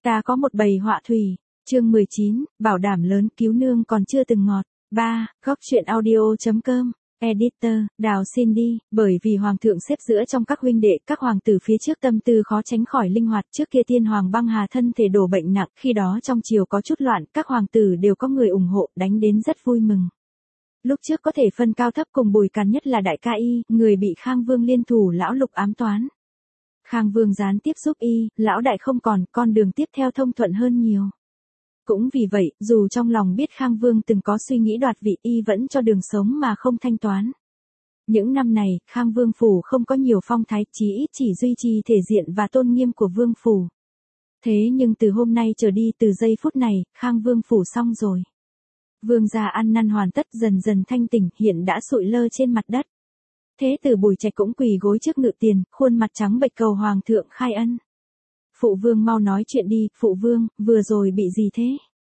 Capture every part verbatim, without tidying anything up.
Ta có một bầy họa thủy. Chương mười chín, bảo đảm lớn cứu nương còn chưa từng ngọt. ba. Góc truyện audio chấm com. Editor, Đào xin đi, bởi vì hoàng thượng xếp giữa trong các huynh đệ, các hoàng tử phía trước tâm tư khó tránh khỏi linh hoạt. Trước kia tiên hoàng băng hà thân thể đổ bệnh nặng, khi đó trong triều có chút loạn, các hoàng tử đều có người ủng hộ, đánh đến rất vui mừng. Lúc trước có thể phân cao thấp cùng Bùi Càn, nhất là đại ca y, người bị Khang Vương liên thủ lão Lục ám toán. Khang Vương gián tiếp giúp y, lão đại không còn, con đường tiếp theo thông thuận hơn nhiều. Cũng vì vậy, dù trong lòng biết Khang Vương từng có suy nghĩ đoạt vị, y vẫn cho đường sống mà không thanh toán. Những năm này, Khang Vương phủ không có nhiều phong thái, chí ít chỉ duy trì thể diện và tôn nghiêm của Vương phủ. Thế nhưng từ hôm nay trở đi, từ giây phút này, Khang Vương phủ xong rồi. Vương gia ăn năn hoàn tất, dần dần thanh tỉnh, hiện đã sụi lơ trên mặt đất. Thế tử Bùi Trạch cũng quỳ gối trước ngự tiền, khuôn mặt trắng bệch cầu hoàng thượng khai ân. Phụ vương mau nói chuyện đi, phụ vương, vừa rồi bị gì thế?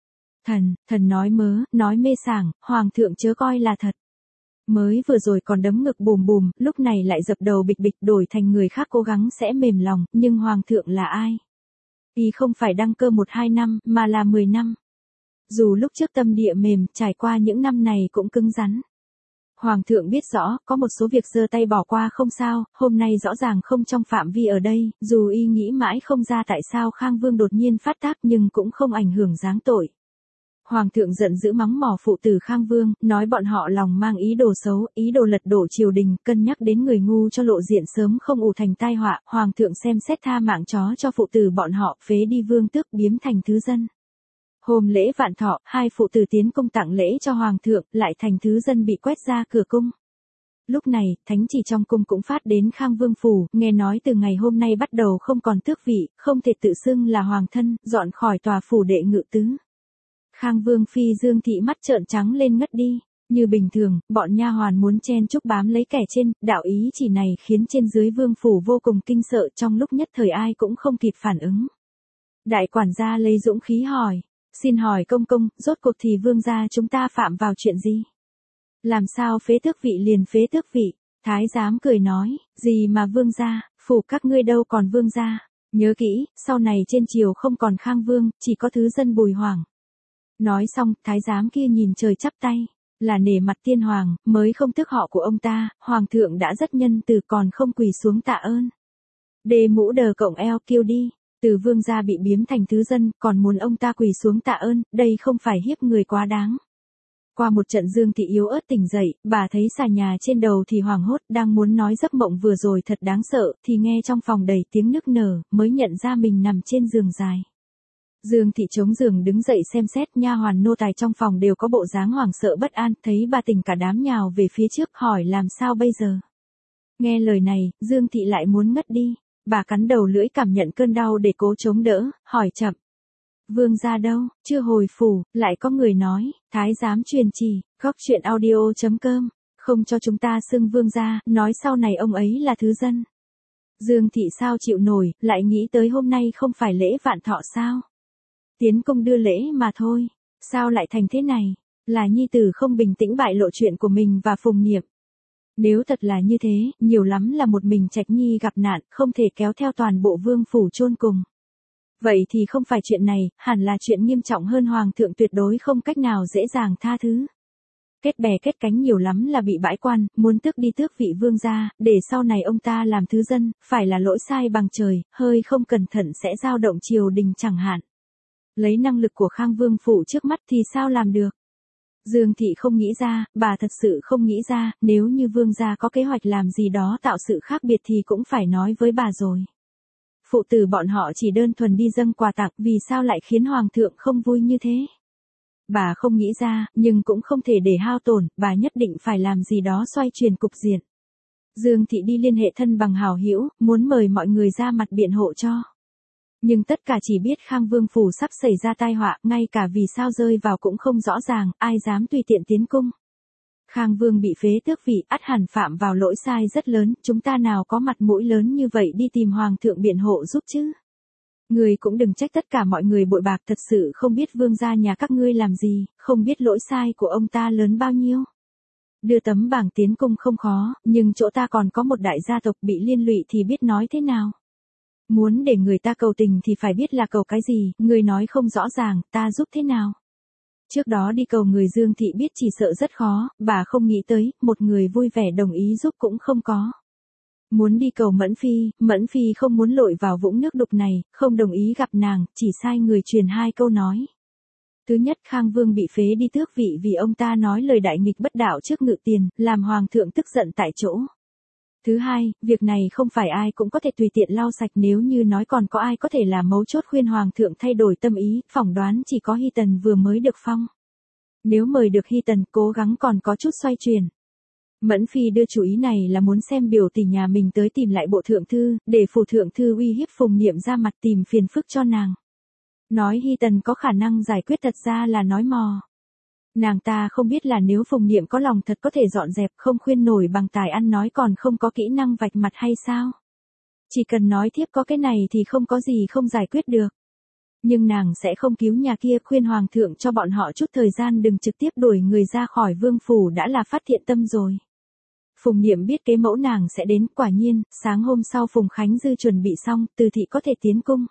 Thần, thần nói mớ, nói mê sảng, hoàng thượng chớ coi là thật. Mới vừa rồi còn đấm ngực bùm bùm, lúc này lại dập đầu bịch bịch, đổi thành người khác cố gắng sẽ mềm lòng, nhưng hoàng thượng là ai? Y không phải đăng cơ một hai năm, mà là mười năm. Dù lúc trước tâm địa mềm, trải qua những năm này cũng cứng rắn. Hoàng thượng biết rõ, có một số việc giơ tay bỏ qua không sao, hôm nay rõ ràng không trong phạm vi ở đây, dù y nghĩ mãi không ra tại sao Khang Vương đột nhiên phát tác nhưng cũng không ảnh hưởng giáng tội. Hoàng thượng giận dữ mắng mỏ phụ tử Khang Vương, nói bọn họ lòng mang ý đồ xấu, ý đồ lật đổ triều đình, cân nhắc đến người ngu cho lộ diện sớm không ù thành tai họa, hoàng thượng xem xét tha mạng chó cho phụ tử bọn họ, phế đi vương tước biếm thành thứ dân. Hôm lễ vạn thọ, hai phụ tử tiến cung tặng lễ cho hoàng thượng, lại thành thứ dân bị quét ra cửa cung. Lúc này, thánh chỉ trong cung cũng phát đến Khang Vương phủ, nghe nói từ ngày hôm nay bắt đầu không còn tước vị, không thể tự xưng là hoàng thân, dọn khỏi tòa phủ đệ ngự tứ. Khang Vương phi Dương thị mắt trợn trắng lên ngất đi. Như bình thường, bọn nha hoàn muốn chen chúc bám lấy kẻ trên, đạo ý chỉ này khiến trên dưới vương phủ vô cùng kinh sợ, trong lúc nhất thời ai cũng không kịp phản ứng. Đại quản gia lấy dũng khí hỏi. Xin hỏi công công, rốt cuộc thì vương gia chúng ta phạm vào chuyện gì? Làm sao phế tước vị liền phế tước vị? Thái giám cười nói, gì mà vương gia, phủ các ngươi đâu còn vương gia. Nhớ kỹ, sau này trên triều không còn Khang Vương, chỉ có thứ dân Bùi Hoàng. Nói xong, thái giám kia nhìn trời chắp tay. Là nể mặt tiên hoàng, mới không tước họ của ông ta, hoàng thượng đã rất nhân từ còn không quỳ xuống tạ ơn. Đề mũ đờ cộng eo kêu đi. Từ vương gia bị biếm thành thứ dân, còn muốn ông ta quỳ xuống tạ ơn, đây không phải hiếp người quá đáng. Qua một trận Dương thị yếu ớt tỉnh dậy, bà thấy xà nhà trên đầu thì hoảng hốt, đang muốn nói giấc mộng vừa rồi thật đáng sợ, thì nghe trong phòng đầy tiếng nức nở, mới nhận ra mình nằm trên giường dài. Dương thị chống giường đứng dậy xem xét, nha hoàn nô tài trong phòng đều có bộ dáng hoảng sợ bất an, thấy bà tỉnh cả đám nhào về phía trước, hỏi làm sao bây giờ. Nghe lời này, Dương thị lại muốn ngất đi. Bà cắn đầu lưỡi cảm nhận cơn đau để cố chống đỡ, hỏi chậm. Vương gia đâu, chưa hồi phủ, lại có người nói, thái giám truyền chỉ, góc truyện audio chấm com, không cho chúng ta xưng vương gia, nói sau này ông ấy là thứ dân. Dương thị sao chịu nổi, lại nghĩ tới hôm nay không phải lễ vạn thọ sao? Tiến công đưa lễ mà thôi, sao lại thành thế này? Là nhi tử không bình tĩnh bại lộ chuyện của mình và Phùng Niệm. Nếu thật là như thế, nhiều lắm là một mình Trạch Nhi gặp nạn, không thể kéo theo toàn bộ vương phủ chôn cùng. Vậy thì không phải chuyện này, hẳn là chuyện nghiêm trọng hơn, hoàng thượng tuyệt đối không cách nào dễ dàng tha thứ. Kết bè kết cánh nhiều lắm là bị bãi quan, muốn tước đi tước vị vương gia, để sau này ông ta làm thứ dân, phải là lỗi sai bằng trời, hơi không cẩn thận sẽ dao động triều đình chẳng hạn. Lấy năng lực của Khang Vương phủ trước mắt thì sao làm được? Dương thị không nghĩ ra, bà thật sự không nghĩ ra, nếu như vương gia có kế hoạch làm gì đó tạo sự khác biệt thì cũng phải nói với bà rồi. Phụ tử bọn họ chỉ đơn thuần đi dâng quà tặng, vì sao lại khiến hoàng thượng không vui như thế? Bà không nghĩ ra, nhưng cũng không thể để hao tổn, bà nhất định phải làm gì đó xoay chuyển cục diện. Dương thị đi liên hệ thân bằng hảo hữu, muốn mời mọi người ra mặt biện hộ cho. Nhưng tất cả chỉ biết Khang Vương phủ sắp xảy ra tai họa, ngay cả vì sao rơi vào cũng không rõ ràng, ai dám tùy tiện tiến cung. Khang Vương bị phế tước vị, ắt hẳn phạm vào lỗi sai rất lớn, chúng ta nào có mặt mũi lớn như vậy đi tìm hoàng thượng biện hộ giúp chứ. Người cũng đừng trách tất cả mọi người bội bạc, thật sự không biết vương gia nhà các ngươi làm gì, không biết lỗi sai của ông ta lớn bao nhiêu. Đưa tấm bảng tiến cung không khó, nhưng chỗ ta còn có một đại gia tộc bị liên lụy thì biết nói thế nào. Muốn để người ta cầu tình thì phải biết là cầu cái gì, người nói không rõ ràng, ta giúp thế nào? Trước đó đi cầu người Dương Thị biết chỉ sợ rất khó, bà không nghĩ tới, một người vui vẻ đồng ý giúp cũng không có. Muốn đi cầu Mẫn Phi, Mẫn Phi không muốn lội vào vũng nước đục này, không đồng ý gặp nàng, chỉ sai người truyền hai câu nói. Thứ nhất, Khang Vương bị phế đi tước vị vì ông ta nói lời đại nghịch bất đạo trước Ngự Tiền, làm hoàng thượng tức giận tại chỗ. Thứ hai, việc này không phải ai cũng có thể tùy tiện lau sạch, nếu như nói còn có ai có thể là mấu chốt khuyên hoàng thượng thay đổi tâm ý, phỏng đoán chỉ có Hy Tần vừa mới được phong. Nếu mời được Hy Tần, cố gắng còn có chút xoay chuyển. Mẫn Phi đưa chủ ý này là muốn xem biểu tỷ nhà mình tới tìm lại bộ thượng thư, để phủ thượng thư uy hiếp Phùng Niệm ra mặt tìm phiền phức cho nàng. Nói Hy Tần có khả năng giải quyết thật ra là nói mò. Nàng ta không biết là nếu Phùng Niệm có lòng thật có thể dọn dẹp, không khuyên nổi bằng tài ăn nói còn không có kỹ năng vạch mặt hay sao. Chỉ cần nói thiếp có cái này thì không có gì không giải quyết được. Nhưng nàng sẽ không cứu nhà kia, khuyên hoàng thượng cho bọn họ chút thời gian đừng trực tiếp đuổi người ra khỏi vương phủ đã là phát thiện tâm rồi. Phùng Niệm biết kế mẫu nàng sẽ đến, quả nhiên, sáng hôm sau Phùng Khánh Dư chuẩn bị xong, Từ Thị có thể tiến cung.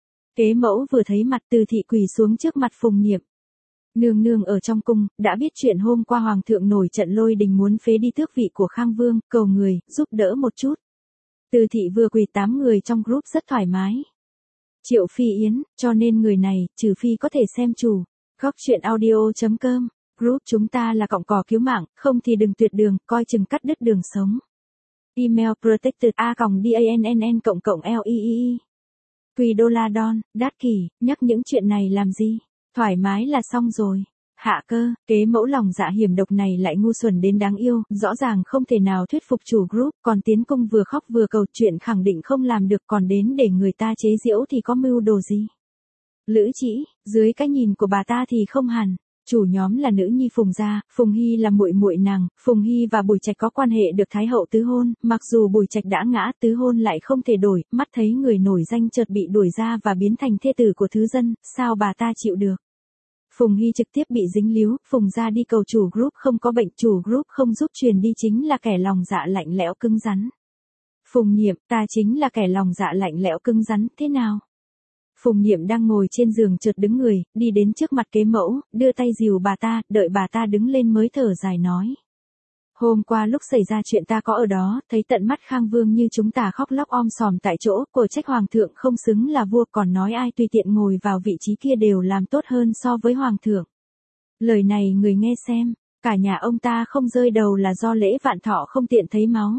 Kế mẫu vừa thấy mặt Từ Thị quỳ xuống trước mặt Phùng Niệm. Nương nương ở trong cung, đã biết chuyện hôm qua hoàng thượng nổi trận lôi đình muốn phế đi tước vị của Khang Vương, cầu người, giúp đỡ một chút. Từ Thị vừa quỳ, tám người trong group rất thoải mái. Triệu Phi Yến, cho nên người này, trừ phi có thể xem chủ. Góc chuyện audio chấm com, group chúng ta là cọng cỏ cứu mạng, không thì đừng tuyệt đường, coi chừng cắt đứt đường sống. Email protected a còng dann cộng cộng lee. Quỳ đô la đon, đát kỷ, nhắc những chuyện này làm gì? Thoải mái là xong rồi. Hạ cơ, kế mẫu lòng dạ hiểm độc này lại ngu xuẩn đến đáng yêu, rõ ràng không thể nào thuyết phục chủ group, còn tiến cung vừa khóc vừa cầu chuyện khẳng định không làm được, còn đến để người ta chế giễu thì có mưu đồ gì. Lữ Chỉ, dưới cái nhìn của bà ta thì không hẳn. Chủ nhóm là nữ nhi Phùng gia, Phùng Hy là muội muội nàng, Phùng Hy và Bùi Trạch có quan hệ được thái hậu tứ hôn, mặc dù Bùi Trạch đã ngã, tứ hôn lại không thể đổi, mắt thấy người nổi danh chợt bị đuổi ra và biến thành thê tử của thứ dân, sao bà ta chịu được. Phùng Hy trực tiếp bị dính líu, Phùng gia đi cầu chủ group không có bệnh, chủ group không giúp truyền đi chính là kẻ lòng dạ lạnh lẽo cứng rắn. Phùng Niệm, ta chính là kẻ lòng dạ lạnh lẽo cứng rắn, thế nào? Phùng Niệm đang ngồi trên giường chợt đứng người, đi đến trước mặt kế mẫu, đưa tay dìu bà ta, đợi bà ta đứng lên mới thở dài nói. Hôm qua lúc xảy ra chuyện ta có ở đó, thấy tận mắt Khang Vương như chúng ta khóc lóc om sòm tại chỗ, cổ trách hoàng thượng không xứng là vua, còn nói ai tùy tiện ngồi vào vị trí kia đều làm tốt hơn so với hoàng thượng. Lời này người nghe xem, cả nhà ông ta không rơi đầu là do Lễ Vạn Thọ không tiện thấy máu.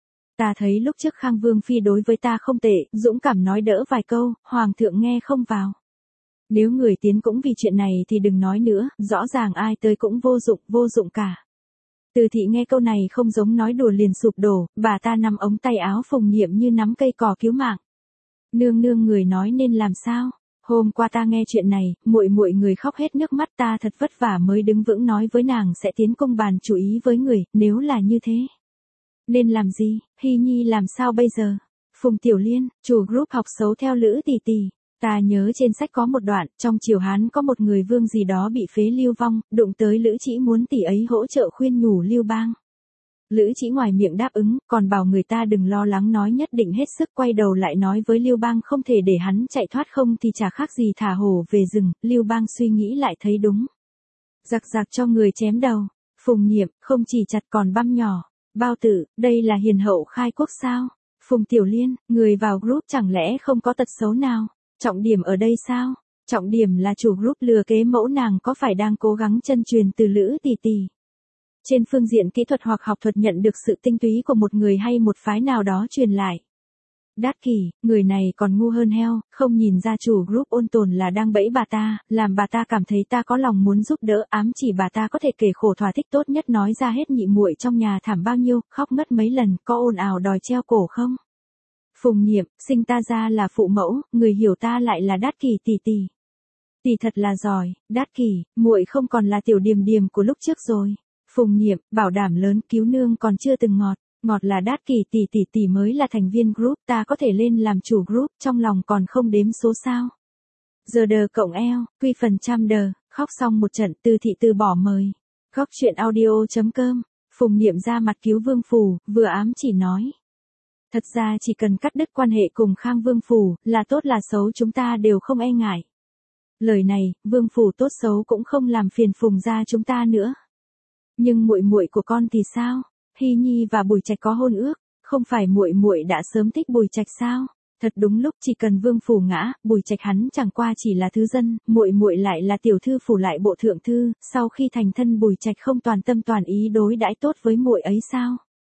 Ta thấy lúc trước Khang Vương phi đối với ta không tệ, dũng cảm nói đỡ vài câu, hoàng thượng nghe không vào. Nếu người tiến cũng vì chuyện này thì đừng nói nữa, rõ ràng ai tới cũng vô dụng, vô dụng cả. Từ Thị nghe câu này không giống nói đùa liền sụp đổ, bà ta nắm ống tay áo Phùng Niệm như nắm cây cỏ cứu mạng. Nương nương, người nói nên làm sao? Hôm qua ta nghe chuyện này, muội muội người khóc hết nước mắt, ta thật vất vả mới đứng vững nói với nàng sẽ tiến cung bàn chủ ý với người, nếu là như thế. Nên làm gì, Hy Nhi làm sao bây giờ? Phùng Tiểu Liên, chủ group học xấu theo Lữ tỷ tỷ. Ta nhớ trên sách có một đoạn, trong triều Hán có một người vương gì đó bị phế lưu vong, đụng tới Lữ Chỉ muốn tỷ ấy hỗ trợ khuyên nhủ Lưu Bang. Lữ Chỉ ngoài miệng đáp ứng, còn bảo người ta đừng lo lắng, nói nhất định hết sức, quay đầu lại nói với Lưu Bang không thể để hắn chạy thoát, không thì chả khác gì thả hổ về rừng. Lưu Bang suy nghĩ lại thấy đúng. Giặc giặc cho người chém đầu. Phùng Niệm, không chỉ chặt còn băm nhỏ. Bao Tử, đây là hiền hậu khai quốc sao? Phùng Tiểu Liên, người vào group chẳng lẽ không có tật xấu nào? Trọng điểm ở đây sao? Trọng điểm là chủ group lừa kế mẫu, nàng có phải đang cố gắng chân truyền từ Lữ tỷ tỷ? Trên phương diện kỹ thuật hoặc học thuật nhận được sự tinh túy của một người hay một phái nào đó truyền lại. Đát kỷ, người này còn ngu hơn heo, không nhìn ra chủ group ôn tồn là đang bẫy bà ta, làm bà ta cảm thấy ta có lòng muốn giúp đỡ, ám chỉ bà ta có thể kể khổ thỏa thích, tốt nhất nói ra hết nhị muội trong nhà thảm bao nhiêu, khóc ngất mấy lần, có ồn ào đòi treo cổ không? Phùng Niệm, sinh ta ra là phụ mẫu, người hiểu ta lại là Đát kỷ tỷ tỷ. Tỷ thật là giỏi, Đát kỷ, muội không còn là tiểu điềm điềm của lúc trước rồi. Phùng Niệm, bảo đảm lớn, cứu nương còn chưa từng ngọt. Ngọt là Đát kỷ tỷ tỷ tỷ mới là thành viên group, ta có thể lên làm chủ group, trong lòng còn không đếm số sao. Giờ đờ cộng eo, quy phần trăm đờ, khóc xong một trận, Từ Thị từ bỏ mời. Góc chuyện audio chấm com, Phùng Niệm ra mặt cứu Vương Phủ, vừa ám chỉ nói. Thật ra chỉ cần cắt đứt quan hệ cùng Khang Vương phủ, là tốt là xấu chúng ta đều không e ngại. Lời này, Vương phủ tốt xấu cũng không làm phiền Phùng gia chúng ta nữa. Nhưng muội muội của con thì sao? Hy Nhi và Bùi Trạch có hôn ước, không phải muội muội đã sớm thích Bùi Trạch sao? Thật đúng lúc chỉ cần Vương phủ ngã, Bùi Trạch hắn chẳng qua chỉ là thứ dân, muội muội lại là tiểu thư phủ lại bộ thượng thư, sau khi thành thân Bùi Trạch không toàn tâm toàn ý đối đãi tốt với muội ấy sao?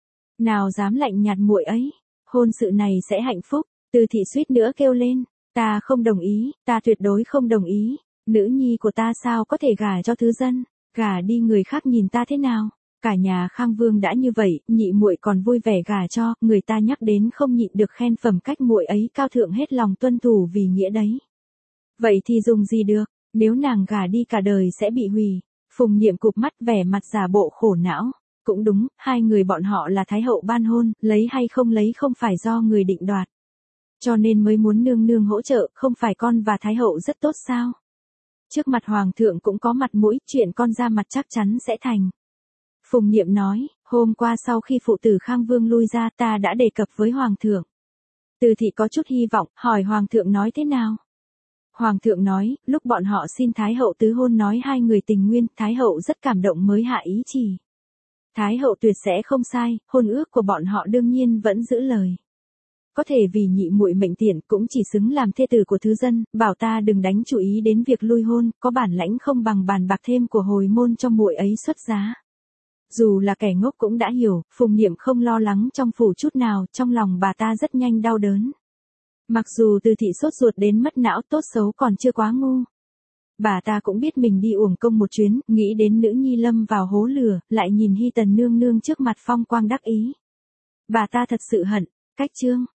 Nào dám lạnh nhạt muội ấy, hôn sự này sẽ hạnh phúc. Từ Thị suýt nữa kêu lên, ta không đồng ý, ta tuyệt đối không đồng ý, nữ nhi của ta sao có thể gả cho thứ dân, gả đi người khác nhìn ta thế nào? Cả nhà Khang Vương đã như vậy, nhị muội còn vui vẻ gả cho, người ta nhắc đến không nhịn được khen phẩm cách muội ấy cao thượng hết lòng tuân thủ vì nghĩa đấy. Vậy thì dùng gì được, nếu nàng gả đi cả đời sẽ bị hủy. Phùng Niệm cụp mắt vẻ mặt giả bộ khổ não. Cũng đúng, hai người bọn họ là thái hậu ban hôn, lấy hay không lấy không phải do người định đoạt. Cho nên mới muốn nương nương hỗ trợ, không phải con và thái hậu rất tốt sao? Trước mặt hoàng thượng cũng có mặt mũi, chuyện con ra mặt chắc chắn sẽ thành. Phùng Niệm nói, hôm qua sau khi phụ tử Khang Vương lui ra ta đã đề cập với hoàng thượng. Từ Thị có chút hy vọng, hỏi hoàng thượng nói thế nào? Hoàng thượng nói, lúc bọn họ xin thái hậu tứ hôn nói hai người tình nguyên, thái hậu rất cảm động mới hạ ý chỉ. Thái hậu tuyệt sẽ không sai, hôn ước của bọn họ đương nhiên vẫn giữ lời. Có thể vì nhị muội mệnh tiện cũng chỉ xứng làm thê tử của thứ dân, bảo ta đừng đánh chú ý đến việc lui hôn, có bản lãnh không bằng bàn bạc thêm của hồi môn cho muội ấy xuất giá. Dù là kẻ ngốc cũng đã hiểu, Phùng Niệm không lo lắng trong phủ chút nào, trong lòng bà ta rất nhanh đau đớn. Mặc dù Từ Thị sốt ruột đến mất não tốt xấu còn chưa quá ngu. Bà ta cũng biết mình đi uổng công một chuyến, nghĩ đến nữ nhi lâm vào hố lửa, lại nhìn Hy Tần nương nương trước mặt phong quang đắc ý. Bà ta thật sự hận, cách chương.